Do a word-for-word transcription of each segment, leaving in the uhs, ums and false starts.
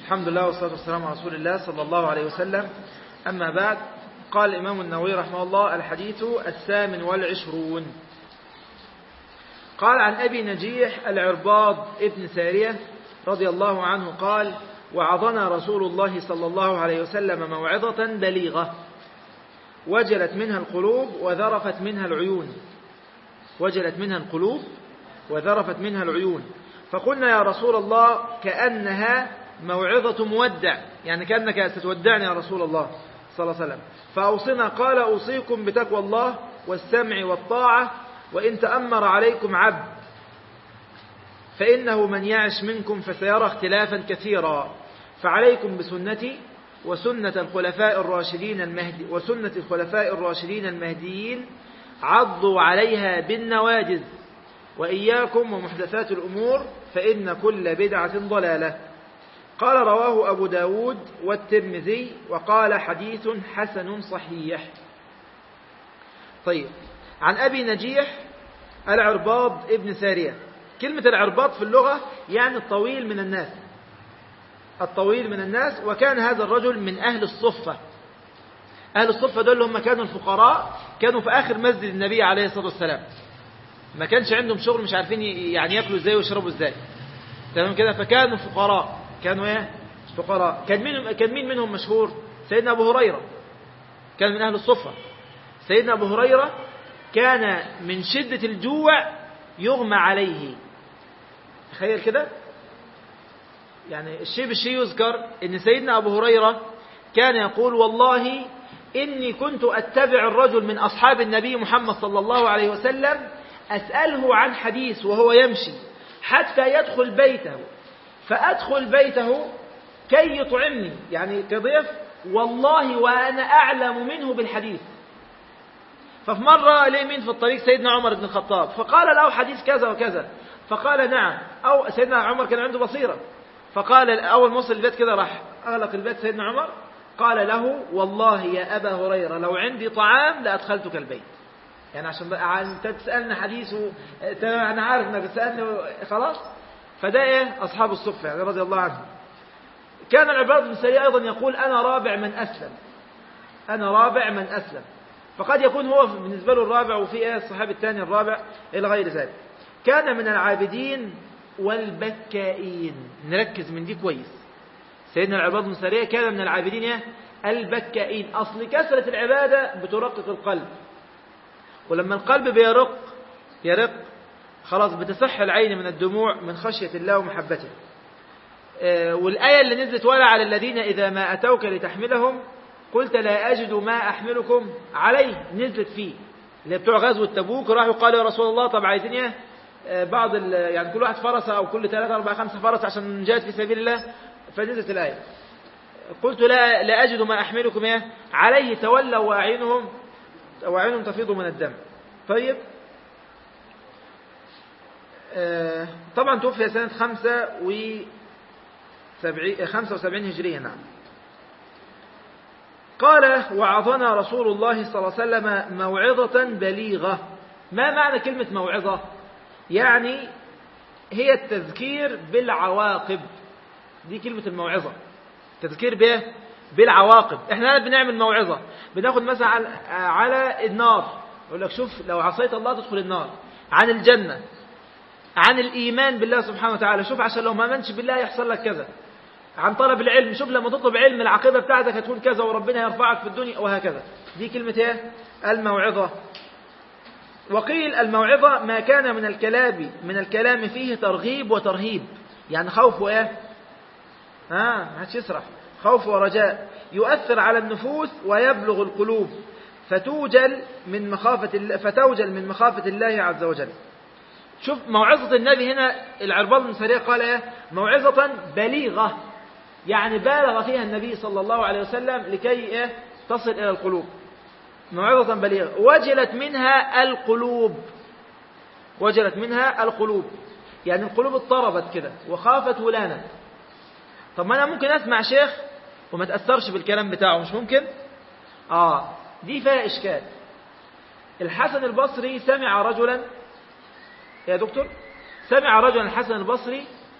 الحمد لله والصلاة والسلام على رسول الله صلى الله عليه وسلم. أما بعد، قال الإمام النووي رحمه الله: الحديث الثامن والعشرون. قال عن أبي نجيح العرباض ابن سارية رضي الله عنه قال: وعظنا رسول الله صلى الله عليه وسلم موعظة بليغة وجلت منها القلوب وذرفت منها العيون وجلت منها القلوب وذرفت منها العيون فقلنا يا رسول الله كأنها موعظة مودع، يعني كأنك ستودعني يا رسول الله صلى الله عليه وسلم، فأوصنا. قال: أوصيكم بتقوى الله والسمع والطاعة وإن تأمر عليكم عبد، فإنه من يعش منكم فسيرى اختلافا كثيرا، فعليكم بسنتي وسنة الخلفاء الراشدين المهدي وسنة الخلفاء الراشدين المهديين، عضوا عليها بالنواجذ، وإياكم ومحدثات الأمور فإن كل بدعة ضلالة. قال: رواه أبو داود والترمذي وقال: حديث حسن صحيح. طيب، عن أبي نجيح العرباض ابن سارية. كلمة العرباض في اللغة يعني الطويل من الناس، الطويل من الناس. وكان هذا الرجل من أهل الصفة. أهل الصفة دول هم كانوا الفقراء، كانوا في آخر مسجد النبي عليه الصلاة والسلام، ما كانش عندهم شغل، مش عارفين يعني يأكلوا ازاي ويشربوا ازاي، تمام كده. فكانوا فقراء، كانوا ايه فقراء. كان مين كان مين منهم مشهور؟ سيدنا أبو هريرة، كان من أهل الصفة. سيدنا أبو هريرة كان من شدة الجوع يغمى عليه. تخيل كده، يعني الشيء بالشيء يذكر ان سيدنا أبو هريرة كان يقول: والله إني كنت أتبع الرجل من أصحاب النبي محمد صلى الله عليه وسلم أسأله عن حديث وهو يمشي حتى يدخل بيته، فأدخل بيته كي يطعمني، يعني كضيف، والله وأنا أعلم منه بالحديث. ففي مرة ليه مين في الطريق؟ سيدنا عمر بن الخطاب، فقال له: حديث كذا وكذا، فقال: نعم. أو سيدنا عمر كان عنده بصيرة، فقال أول ما وصل البيت كده راح أغلق البيت سيدنا عمر، قال له: والله يا أبا هريرة لو عندي طعام لأدخلتك البيت. يعني عشان بقى انت تسألني حديث و... أنا عارف أنك تسألني خلاص. فده إيه أصحاب الصفة يعني رضي الله عنهم. كان العرباض بن سارية أيضا يقول: أنا رابع من أسلم، أنا رابع من أسلم. فقد يكون هو بالنسبة له الرابع، وفي إيه الصحابي الثاني الرابع إلى غير ذلك. كان من العابدين والبكائين. نركز من دي كويس. سيدنا العرباض بن سارية كان من العابدين إيه؟ البكائين. أصل كثرة العبادة بترقق القلب، ولما القلب بيرق يرق خلاص بتصح العين من الدموع من خشية الله ومحبته. والآية اللي نزلت: ولا على الذين إذا ما أتوك لتحملهم قلت لا أجد ما أحملكم عليه، نزلت فيه اللي بتوع غزوة تبوك، راحوا قالوا: يا رسول الله طب عايزين ايه بعض يعني كل واحد فرسة أو كل ثلاثة أربعة خمسة فرس عشان نجاهد في سبيل الله. فنزلت الآية: قلت لا, لا أجد ما أحملكم ايه عليه، تولوا وأعينهم وأعينهم تفيض من الدم. طيب، آه طبعا توفي سنة خمسة وسبعين خمسة وسبعين هجرية. نعم. قال: وعظنا رسول الله صلى الله عليه وسلم موعظة بليغة. ما معنى كلمة موعظة؟ يعني هي التذكير بالعواقب. دي كلمة الموعظة، تذكير به بالعواقب. احنا بنعمل موعظة، بناخد مثلا على النار، يقول لك شوف لو عصيت الله تدخل النار، عن الجنة، عن الإيمان بالله سبحانه وتعالى، شوف عشان لو ما آمنتش بالله يحصل لك كذا، عن طلب العلم، شوف لما تطلب علم العقيدة بتاعتك هتكون كذا وربنا يرفعك في الدنيا، وهكذا. دي كلمة ايه؟ الموعظة. وقيل الموعظة ما كان من الكلام من الكلام فيه ترغيب وترهيب، يعني خوف وايه ها ما حدش يسرح، خوف ورجاء، يؤثر على النفوس ويبلغ القلوب، فتوجل من مخافة الله فتوجل من مخافة الله عز وجل. شوف موعظة النبي هنا، العرباض بن سارية قال ايه؟ موعظة بليغة، يعني بالغ فيها النبي صلى الله عليه وسلم لكي ايه تصل إلى القلوب. موعظة بليغة وجلت منها القلوب، وجلت منها القلوب، يعني القلوب اضطربت كده وخافت ولانت. طب ما أنا ممكن أسمع شيخ وما تأثرش بالكلام بتاعه، مش ممكن؟ آه دي فيها إشكال. الحسن البصري سمع رجلا يا دكتور سمع رجلا الحسن البصري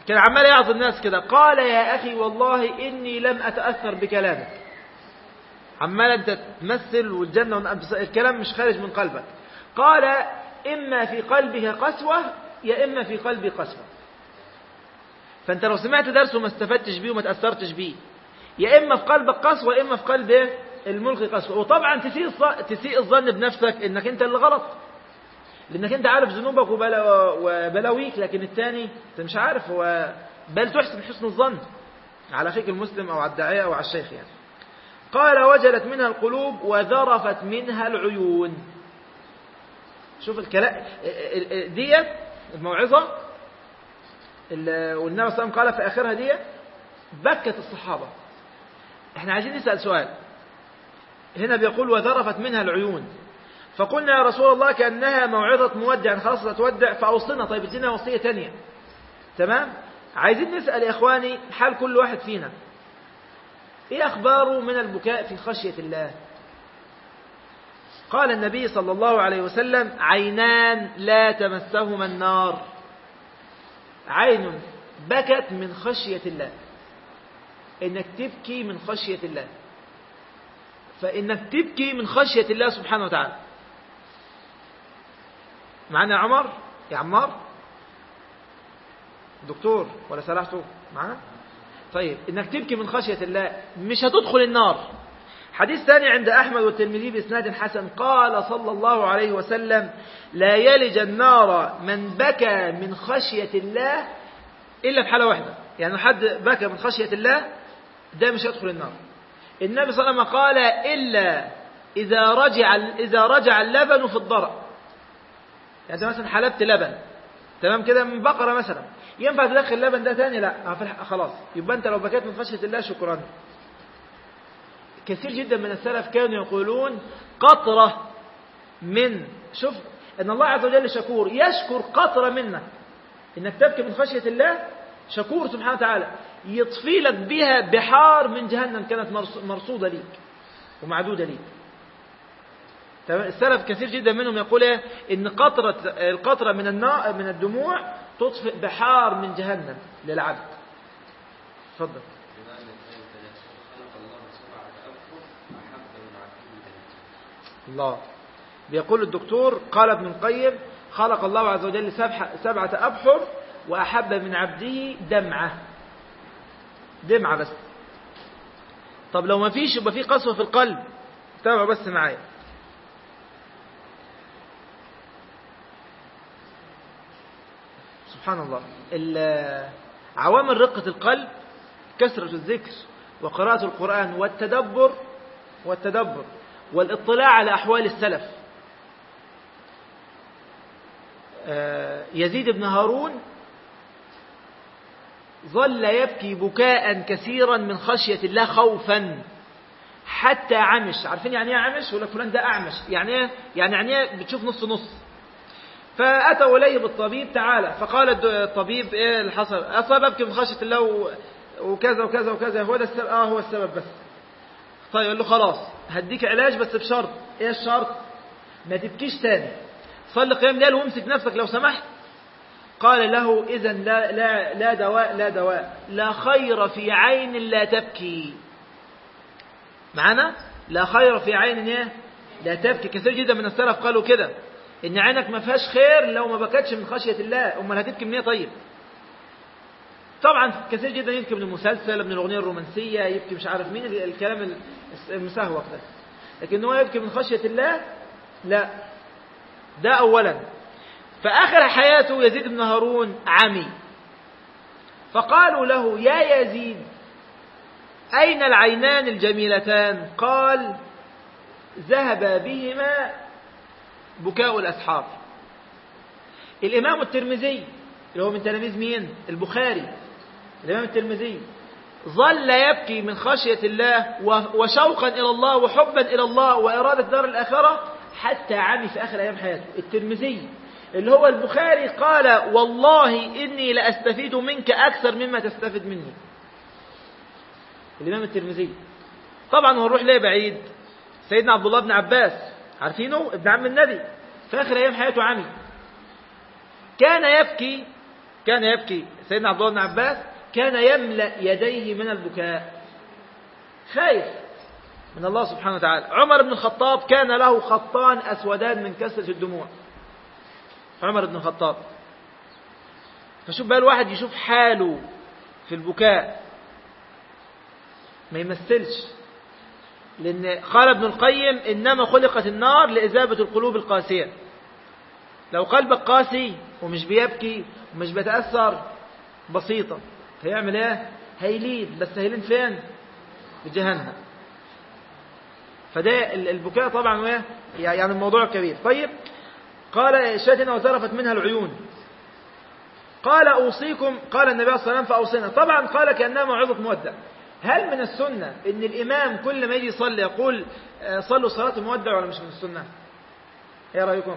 كان عمال يعظ الناس كده. قال يا أخي والله إني لم أتأثر بكلامك. عمال أنت تمثل والجنة الكلام مش خارج من قلبك. قال إما في قلبك قسوة يا إما في قلبي قسوة. فأنت لو سمعت درس وما استفدتش بيه وما تأثرتش بيه، يا إما في قلبك قسوة يا إما في قلب الملقي قسوة. وطبعا تسيء تسيء الظن بنفسك إنك أنت اللي غلط، لأنك أنت عارف ذنوبك وبلاويك، لكن الثاني أنت مش عارف. هو بل تحسن حسن الظن على أخيك المسلم أو على الداعية أو على الشيخ يعني. قال وجلت منها القلوب وذرفت منها العيون. شوف الكلام ديت الموعظة والنبي صلى الله عليه وسلم قال في آخرها ديت بكت الصحابة. احنا عايزين نسأل سؤال هنا، بيقول وذرفت منها العيون، فقلنا يا رسول الله كأنها موعظة مودع، يعني خلاص تتودع فأوصلنا. طيب ادينا وصية تانية. تمام. عايزين نسأل يا إخواني حال كل واحد فينا، ايه أخباره من البكاء في خشية الله؟ قال النبي صلى الله عليه وسلم عينان لا تمسهما النار. عين بكت من خشية الله، انك تبكي من خشية الله، فانك تبكي من خشية الله سبحانه وتعالى. معنا يا عمر يا عمار دكتور ولا سرحتوا معنا؟ طيب انك تبكي من خشية الله مش هتدخل النار. حديث ثاني عند أحمد والترمذي بإسناد حسن قال صلى الله عليه وسلم لا يلج النار من بكى من خشية الله إلا في حالة واحدة، يعني حد بكى من خشية الله ده مش يدخل النار. النبي صلى الله عليه وسلم قال إلا إذا رجع إذا رجع اللبن في الضرع. يعني أنت مثلا حلبت لبن تمام كده من بقرة مثلا، ينفع تدخل اللبن ده تاني؟ لا خلاص، يبقى أنت لو بكيت من خشية الله شكرا. كثير جدا من السلف كانوا يقولون قطرة من، شوف ان الله عز وجل شكور، يشكر قطرة منك انك تبكي من خشية الله، شكور سبحانه وتعالى، يطفي لك بها بحار من جهنم كانت مرصودة ليك ومعدودة ليك. السلف كثير جدا منهم يقول ان قطرة القطرة من الناء من الدموع تطفئ بحار من جهنم للعبد. تفضل. الله بيقول الدكتور قال ابن القيم خلق الله عز وجل سبعة أبحر وأحب من عبده دمعة. دمعة بس. طب لو ما فيش يبقى في قسوة في القلب. تابعوا بس معايا. سبحان الله. عوامل رقة القلب كثرة الذكر وقراءة القرآن والتدبر والتدبر والاطلاع على أحوال السلف. يزيد بن هارون ظل يبكي بكاء كثيرا من خشية الله خوفا حتى عمش. عارفين يعني ايه عمش؟ ولا فلان ده أعمش؟ يعني ايه؟ يعني يعني بتشوف نص نص. فأتوا إليه بالطبيب تعالى، فقال الطبيب ايه اللي حصل؟ أصاب أبكي من خشية الله وكذا وكذا وكذا. هو ده السبب؟ اه هو السبب بس. طيب قال له خلاص هديك علاج بس بشرط. ايه الشرط؟ ما تبكيش تاني، صلي قيام ليل وامسك نفسك لو سمحت. قال له اذا لا, لا, لا دواء لا دواء لا خير في عين لا تبكي. معنا؟ لا خير في عين ايه لا تبكي. كثير جدا من السلف قالوا كده ان عينك ما فيهاش خير لو ما بكتش من خشية الله. امال هتبكي من ايه؟ طيب طبعا كثير جدا يبكي من المسلسل، من الأغنية الرومانسية، يبكي مش عارف مين، الكلام المسهوق ده. لكن هو يبكي من خشية الله لا. ده أولا. فآخر حياته يزيد بن هارون عمي، فقالوا له يا يزيد أين العينان الجميلتان؟ قال ذهب بهما بكاء الأسحار. الإمام الترمذي اللي هو من تلاميذ مين؟ البخاري. الإمام الترمذي ظل يبكي من خشية الله وشوقا إلى الله وحبا إلى الله وإرادة دار الآخرة حتى عمي في آخر أيام حياته. الترمذي اللي هو البخاري قال والله إني لأستفيد منك أكثر مما تستفيد مني. الإمام الترمذي. طبعا ونروح ليه بعيد؟ سيدنا عبد الله بن عباس، عارفينه ابن عم النبي، في آخر أيام حياته عمي، كان يبكي كان يبكي سيدنا عبد الله بن عباس، كان يملأ يديه من البكاء، خايف من الله سبحانه وتعالى. عمر بن الخطاب كان له خطان أسودان من كثرة الدموع، عمر بن الخطاب. فشوف بقى الواحد يشوف حاله في البكاء ما يمثلش، لأن قال ابن القيم إنما خلقت النار لإذابة القلوب القاسية. لو قلبك قاسي ومش بيبكي ومش بيتأثر بسيطة، هيعمل ايه؟ هيلين، بس هيلين فين؟ في جهنم. فده البكاء طبعا ايه؟ يعني الموضوع كبير. طيب قال شاتنا وزرفت منها العيون. قال أوصيكم، قال النبي صلى الله عليه وسلم فأوصينا. طبعا قال كأنها موعظة مودع. هل من السنة ان الإمام كل ما يجي يصلي يقول صلوا صلاة المودع، ولا مش من السنة؟ ايه رأيكم؟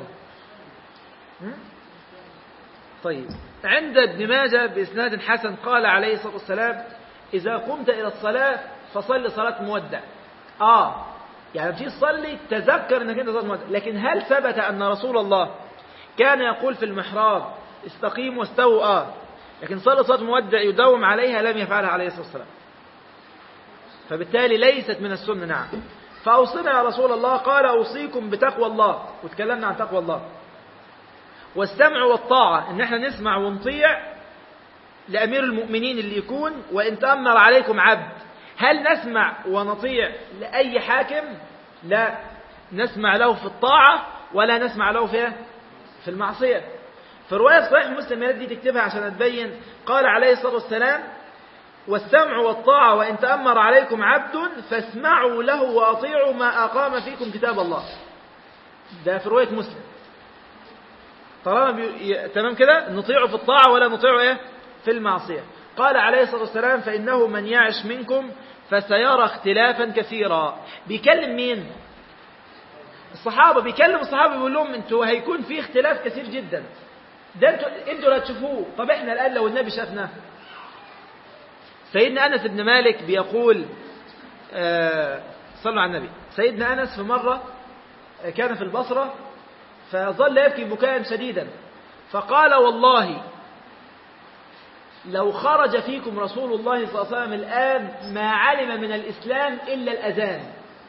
طيب عند ابن ماجه بإسناد حسن قال عليه الصلاة والسلام إذا قمت إلى الصلاة فصل صلاة مودع. آه يعني بتيجي تصلي تذكر أنك أنت صلاة مودع. لكن هل ثبت أن رسول الله كان يقول في المحراب استقيم واستووا؟ آه لكن صلى صلاة مودع يداوم عليها لم يفعلها عليه الصلاة والسلام، فبالتالي ليست من السنة. نعم. فأوصنا يا رسول الله، قال أوصيكم بتقوى الله، وتكلمنا عن تقوى الله والسمع والطاعة، ان احنا نسمع ونطيع لأمير المؤمنين اللي يكون وإن تأمر عليكم عبد. هل نسمع ونطيع لأي حاكم؟ لا، نسمع له في الطاعة ولا نسمع له في في المعصية. في رواية صحيح مسلم التي تكتبها عشان تبين، قال عليه الصلاة والسلام والسمع والطاعة وإن تأمر عليكم عبد فاسمعوا له وأطيعوا ما أقام فيكم كتاب الله. ده في رواية مسلم. طالما بي... تمام كده نطيعه في الطاعة ولا نطيعه ايه في المعصية. قال عليه الصلاة والسلام فإنه من يعش منكم فسيرى اختلافا كثيرا. بيكلم مين؟ الصحابة. بيكلم الصحابة بيقول لهم انتوا هيكون في اختلاف كثير جدا، ده انتوا انتوا لا تشوفوه. طب احنا الآن لو النبي شافنا. سيدنا أنس بن مالك بيقول آه صلوا على النبي. سيدنا أنس في مرة كان في البصرة فظل يبكي بكاء شديدا، فقال والله لو خرج فيكم رسول الله صلى الله عليه وسلم الآن ما علم من الإسلام إلا الأذان.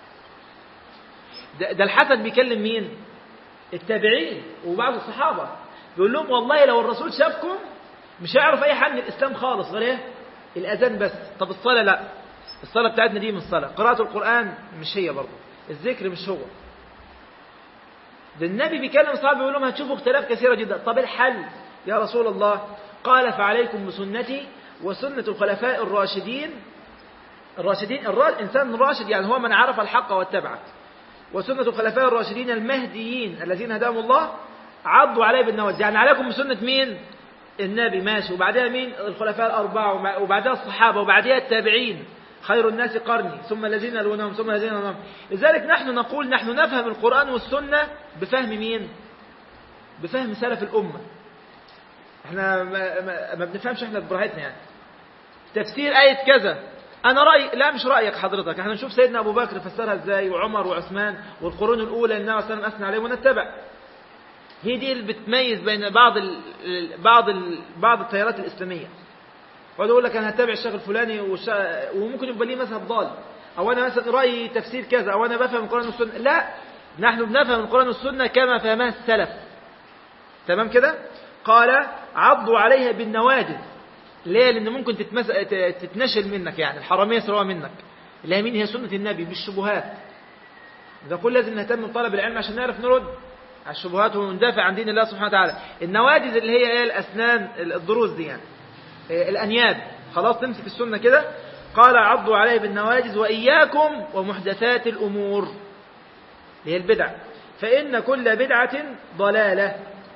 ده, ده الحسن بيكلم مين؟ التابعين وبعض الصحابة، بيقول لهم والله لو الرسول شافكم مش هيعرف أي حاجة من الإسلام خالص غير إيه؟ الأذان بس. طب الصلاة لا، الصلاة بتاعتنا دي من الصلاة، قراءة القرآن مش هي برضه، الذكر مش هو. ده النبي بيكلم الصحابة بيقول لهم هتشوفوا اختلاف كثيرة جدا. طب الحل يا رسول الله؟ قال فعليكم بسنتي وسنة الخلفاء الراشدين. الراشدين الإنسان الراشد يعني هو من عرف الحق واتبعه. وسنة الخلفاء الراشدين المهديين الذين هداهم الله عضوا عليه بالنواجذ. يعني عليكم بسنة مين؟ النبي ماشي، وبعدها مين؟ الخلفاء الأربعة، وبعدها الصحابة، وبعدها التابعين، خير الناس قرني ثم الذين يلونهم ثم الذين يلونهم. لذلك نحن نقول نحن نفهم القرآن والسنة بفهم مين؟ بفهم سلف الأمة. احنا ما, ما, ما بنفهمش احنا براحتنا. يعني تفسير آية كذا أنا رأي، لا مش رأيك حضرتك. احنا نشوف سيدنا أبو بكر فسرها ازاي، وعمر وعثمان والقرون الأولى النبي صلى الله عليه وسلم أثنى عليهم ونتبع. هي دي اللي بتميز بين بعض ال بعض ال بعض التيارات الإسلامية. وقعد يقول لك أنا هتابع الشيخ الفلاني وشا... وممكن يبقى ليه مذهب ضال، أو أنا مثلا رأيي تفسير كذا، أو أنا بفهم القرآن والسنة. لا، نحن بنفهم القرآن والسنة كما فهمها السلف. تمام كده؟ قال عضوا عليها بالنواجذ. ليه؟ لأن ممكن تتمس... تتنشل منك، يعني الحرامية يسرقوها منك. اللي هي مين؟ هي سنة النبي بالشبهات. إذا كل لازم نهتم بطلب العلم عشان نعرف نرد على الشبهات وندافع عن دين الله سبحانه وتعالى. النواجذ اللي هي ايه؟ الأسنان، الضروس دي يعني الأنياب. خلاص تمسك السنة كده. قال عضوا عليه بالنواجذ وإياكم ومحدثات الأمور، هي البدع، فإن كل بدعة ضلالة.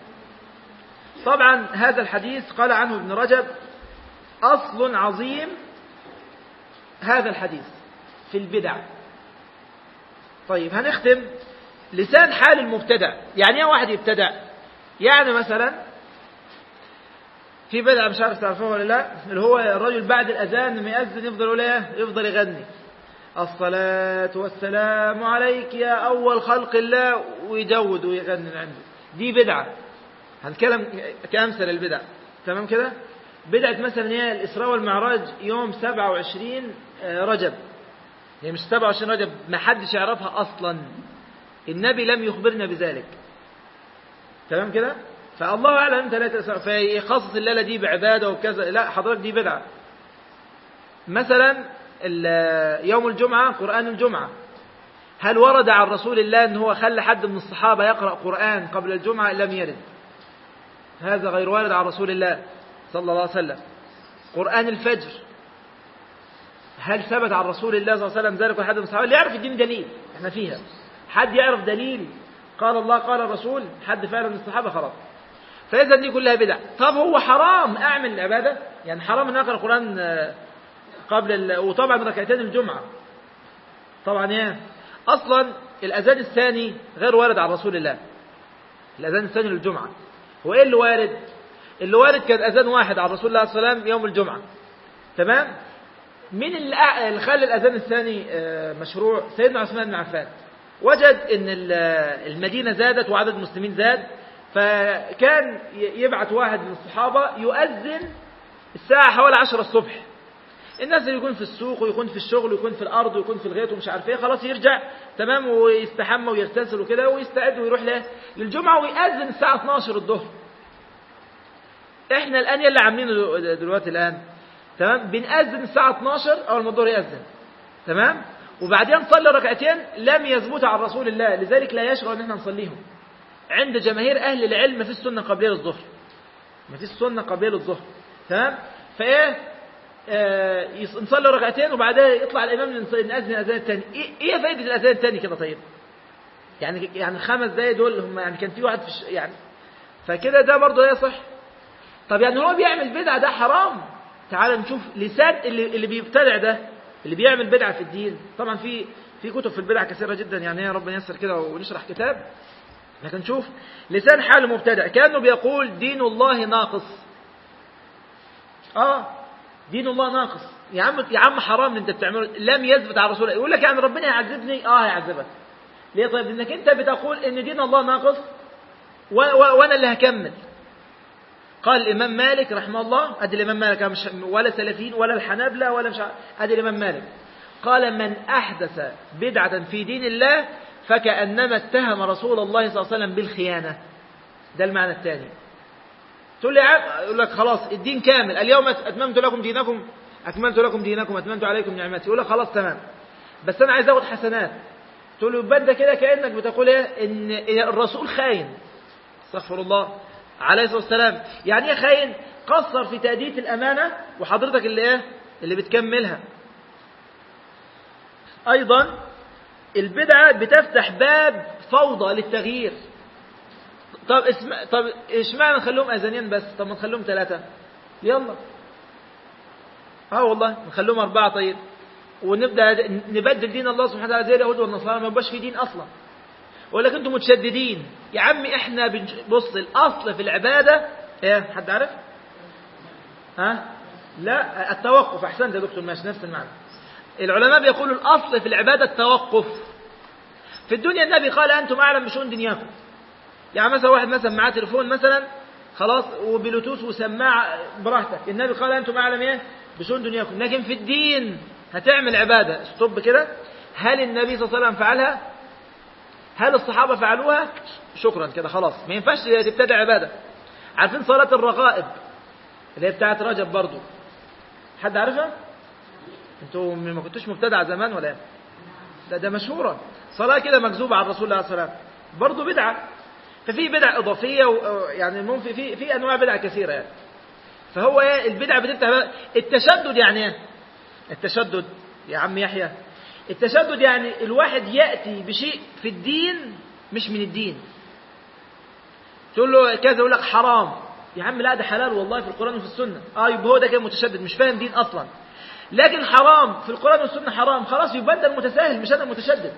طبعا هذا الحديث قال عنه ابن رجب أصل عظيم، هذا الحديث في البدع. طيب هنختم لسان حال المبتدع. يعني ايه واحد يبتدع؟ يعني مثلا في بدعة مش عارف تعرفوها ولا لا، اللي هو الرجل بعد الأذان لما يأذن يفضل يقول ايه؟ يفضل يغني الصلاة والسلام عليك يا أول خلق الله، ويجود ويغني عنده. دي بدعة. هنتكلم كأمثل البدع. تمام كده. بدعة مثلا هي الإسراء والمعراج يوم سبعة وعشرين رجب، يعني مش سبعة وعشرين رجب، ما حدش يعرفها أصلا، النبي لم يخبرنا بذلك. تمام كده. فالله أعلم أنت لا تسأل فيخصص الليلة دي بعبادة وكذا، لا حضرتك دي بدعة. مثلا يوم الجمعة قرآن الجمعة، هل ورد عن رسول الله أن هو خلى حد من الصحابة يقرأ قرآن قبل الجمعة؟ لم يرد، هذا غير وارد عن رسول الله صلى الله عليه وسلم. قرآن الفجر، هل ثبت عن رسول الله صلى الله عليه وسلم ذلك وحد من الصحابة؟ اللي يعرف الدين دليل احنا فيها، حد يعرف دليل قال الله قال الرسول، حد فعلا من الصحابة، خلاص. فإذا دي كلها بدع. طب هو حرام أعمل العبادة؟ يعني حرام أن أقرأ القرآن قبل ال... وطبعا ركعتين الجمعة طبعا ايه أصلا الأذان الثاني غير وارد عن رسول الله، الأذان الثاني للجمعة. هو إيه اللي وارد؟ اللي وارد كان أذان واحد عن رسول الله صلى الله عليه وسلم يوم الجمعة. تمام. مين اللي خلى الأذان الثاني مشروع؟ سيدنا عثمان بن عفان. وجد ان المدينة زادت وعدد المسلمين زاد، فكان يبعث واحد من الصحابة يؤذن الساعة حوالي عشرة الصبح. الناس اللي يكون في السوق ويكون في الشغل ويكون في الأرض ويكون في الغيط ومش عارف ايه، خلاص يرجع تمام ويستحمى ويغتسل وكده ويستعد ويروح له للجمعة ويأذن الساعة اثناشر الظهر. احنا الآن يلي عاملينه دلوقتي الآن تمام، بنأذن الساعة اثناشر أول ما الظهر يأذن تمام، وبعدين نصلي ركعتين لم يثبت عن رسول الله، لذلك لا يشرع ان احنا نصليهم. عند جماهير اهل العلم ما فيش سنه قبليه للظهر، ما فيش سنه قبليه للظهر تمام. فايه آه نصلي ركعتين وبعدها يطلع الامام نأذن الاذان الثاني. ايه ايه فائده الاذان الثاني كده؟ طيب يعني يعني خمس دقايق دول هم يعني كان في واحد في ش... يعني فكده ده برضه لا يصح. طب يعني هو بيعمل بدعه ده حرام؟ تعال نشوف لسان اللي اللي بيبتدع ده، اللي بيعمل بدعة في الدين. طبعا في في كتب في البدع كثيرة جدا، يعني يا رب ييسر كده ونشرح كتاب، لكن نشوف لسان حال مبتدع كأنه بيقول دين الله ناقص. اه دين الله ناقص يا عم، يا عم حرام انت بتعمله، لم يثبت على رسول الله. يقول لك يعني ربنا يعذبني، اه هيعذبك. ليه؟ طيب انك انت بتقول ان دين الله ناقص و... و... وانا اللي هكمل. قال الإمام مالك رحمه الله، أدي الإمام مالك مش ولا سلفيين ولا الحنابلة ولا مش أدي الإمام مالك، قال من أحدث بدعة في دين الله فكأنما اتهم رسول الله صلى الله عليه وسلم بالخيانة. ده المعنى الثاني. تقول لي يقول لك خلاص الدين كامل، اليوم أتممت لكم دينكم أكملت لكم دينكم أتممت عليكم نعمتي. يقول لك خلاص تمام، بس أنا عايز أخد حسنات. تقول له يبقى أنت كده كأنك بتقول إيه؟ إن الرسول خاين. استغفر الله عليه الصلاة والسلام. يعني ايه خاين؟ قصر في تأدية الأمانة وحضرتك اللي ايه اللي بتكملها. أيضا البدعة بتفتح باب فوضى للتغيير. طب اسمع، طب اشمعنى نخليهم أذانين بس؟ طب ما نخليهم ثلاثة، يلا اه والله نخليهم أربعة طيب، ونبدأ نبدل دين الله سبحانه وتعالى زي اليهود والنصارى، ما يبقاش في دين أصلا. ولا كنتم متشددين يا عمي. احنا بنبص الاصل في العباده ايه؟ حد عارف؟ ها لا التوقف. احسنت يا دكتور، ماشي نفس المعنى. العلماء بيقولوا الاصل في العباده التوقف. في الدنيا النبي قال انتم اعلم بشؤون دنياكم. يعني مثلا واحد مثلا معاه تليفون مثلا خلاص وبلوتوث وسماعه براحتك، النبي قال انتم اعلم ايه بشؤون دنياكم. لكن في الدين هتعمل عباده استوب كده، هل النبي صلى الله عليه وسلم فعلها؟ هل الصحابة فعلوها؟ شكرا كده خلاص، ما ينفعش تبتدع عبادة. عارفين صلاة الرغائب اللي هي بتاعت رجب برضو؟ حد عارفها؟ انتوا ما كنتوش مبتدع زمان ولا ايه؟ ده ده مشهورة صلاة كده مكذوبة على الرسول عليه الصلاة والسلام، برضو بدعة. ففي بدع إضافية يعني في في في أنواع بدع كثيرة يعني. فهو ايه البدعة بتفتح التشدد. يعني ايه التشدد يا عم يحيى؟ التشدد يعني الواحد يأتي بشيء في الدين مش من الدين. تقول له كذا يقول لك حرام، يا عم لا ده حلال والله في القرآن وفي السنة. اه يبقى هو ده كده متشدد مش فاهم دين أصلا. لكن حرام في القرآن والسنة حرام، خلاص يبقى أنت المتساهل مش أنا المتشدد.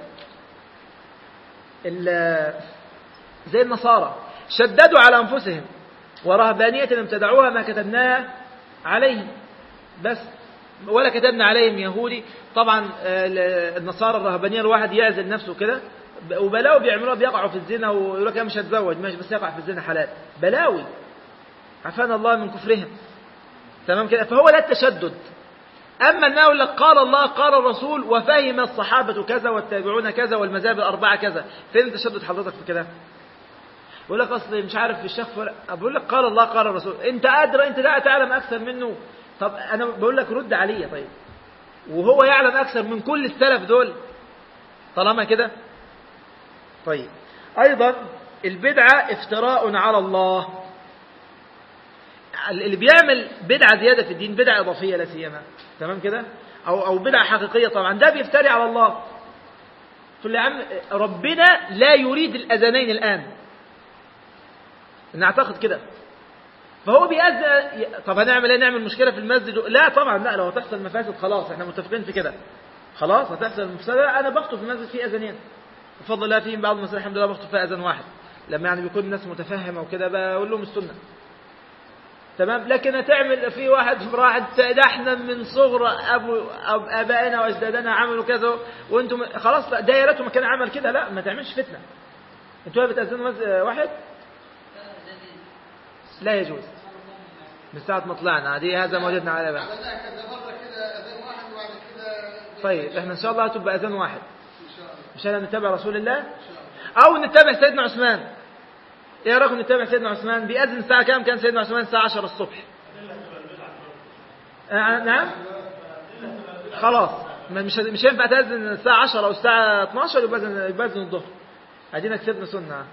زي النصارى شددوا على أنفسهم ورهبانية ابتدعوها ما كتبناها عليهم، بس ولا كتبنا عليهم يهودي. طبعا النصارى الرهبانية الواحد يعزل نفسه كده، وبلاوي بيعملوها، بيقعوا في الزنا ويقول لك انا مش هتزوج ماشي بس يقع في الزنا حلال. بلاوي عافانا الله من كفرهم. تمام كده. فهو لا التشدد. أما أنه يقول لك قال الله قال الرسول وفهم الصحابة كذا والتابعون كذا والمذاهب الأربعة كذا، فين التشدد حضرتك في كده؟ يقول لك أصل مش عارف في الشيخ بقول لك قال الله قال الرسول، أنت أدرى، أنت لا تعلم أكثر منه. طب أنا بقول لك رد عليه طيب، وهو يعلم أكثر من كل السلف دول طالما كده. طيب أيضا البدعة افتراء على الله. اللي بيعمل بدعة زيادة في الدين، بدعة إضافية لا سيما، تمام كده، أو أو بدعة حقيقية طبعا، ده بيفتري على الله. تقول لي يا عم ربنا لا يريد الأذانين الآن، نعتقد كده، فهو بيأذن. طب هنعمل ايه؟ نعمل مشكلة في المسجد؟ لا طبعا، لا، لو هتحصل مفاسد خلاص احنا متفقين في كده، خلاص هتحصل مفسدة. أنا بخطب في المسجد فيه أذانين بفضل الله، فيهم بعض المساجد الحمد لله بخطب فيها أذان واحد، لما يعني بيكون الناس متفهمة وكده بقول لهم السنة، تمام. لكن هتعمل في واحد راحت ده احنا من صغر ابو أب ابائنا واجدادنا عملوا كذا وانتم خلاص دايرته ما كان عمل كده، لا ما تعملش فتنه. انتوا بتاذنوا واحد لا يجوز من ساعه ما طلعنا دي، هذا ما وجدنا عليه بقى. طيب احنا ان شاء الله هتبقى اذان واحد مشان نتبع رسول الله، او نتبع سيدنا عثمان. ايه رايكم نتابع سيدنا عثمان؟ بيأذن الساعة كام كان سيدنا عثمان؟ الساعة عشرة الصبح. آه نعم خلاص مش مش هينفع تأذن الساعة عشرة أو الساعة اثناشر يبقى يبأذن الظهر. عايزينك سيدنا سنة.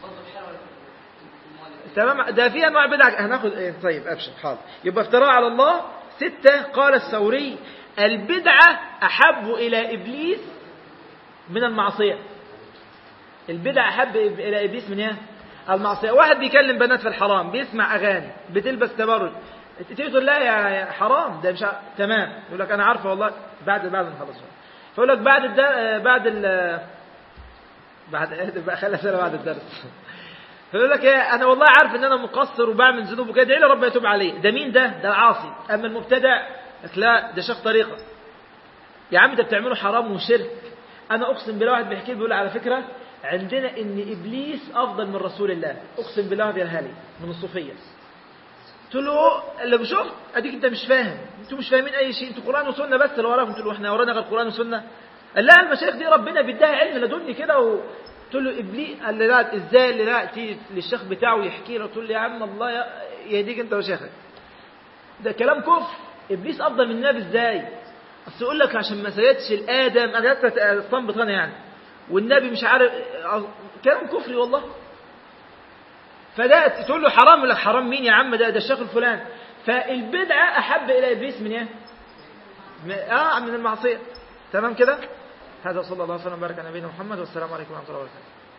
تمام. ده في انواع بدع هناخد ايه. طيب ابشر حاضر. يبقى افتراء على الله. ستة قال الثوري البدعة أحب إلى إبليس من المعصية. البدعة أحب إلى إبليس من ايه؟ المعصية. واحد بيكلم بنات في الحرام، بيسمع أغاني، بتلبس تبرج، تيجي تقول لا يا حرام ده مش ع... تمام، يقول لك أنا عارفة والله بعد بعد ما خلص، فيقول لك بعد الدر... بعد ال بعد بقى خلي سنة بعد الدرس فيقول لك ايه أنا والله عارف إن أنا مقصر وبعمل ذنوب وكده، إيه ربنا يتوب عليه. ده مين ده؟ ده العاصي. أما المبتدع لا ده شيخ طريقة. يا عم ده بتعمله حرام وشرك. أنا أقسم بالله واحد بيحكي لي بيقول على فكرة عندنا ان ابليس افضل من رسول الله، اقسم بالله بيقولها لي من الصوفيه. قلت له اللي شفت اديك انت مش فاهم، انتوا مش فاهمين اي شيء، انتوا قران وسنه بس اللي وراكم. قلت له احنا ورانا غير قران وسنه؟ قال لا المشايخ دي ربنا بيديها علم لدني كده و... قلت له ابليس. قال لي لا ازاي اللي لا تيجي للشيخ بتاعه يحكي له؟ قلت له يا عم الله يهديك انت وشيخك، ده كلام كفر. ابليس افضل من النبي ازاي؟ اصل يقول لك عشان ما سيدش الادم انا استنبط انا يعني، والنبي مش عارف، كلام كفري والله. فده تقول له حرام، يقول لك حرام مين يا عم؟ ده ده الشيخ الفلان. فالبدعه احب الى ابليس من ايه؟ اه من المعصيه. تمام كده. هذا صلى الله عليه وسلم وبارك على نبينا محمد، والسلام عليكم ورحمه الله وبركاته.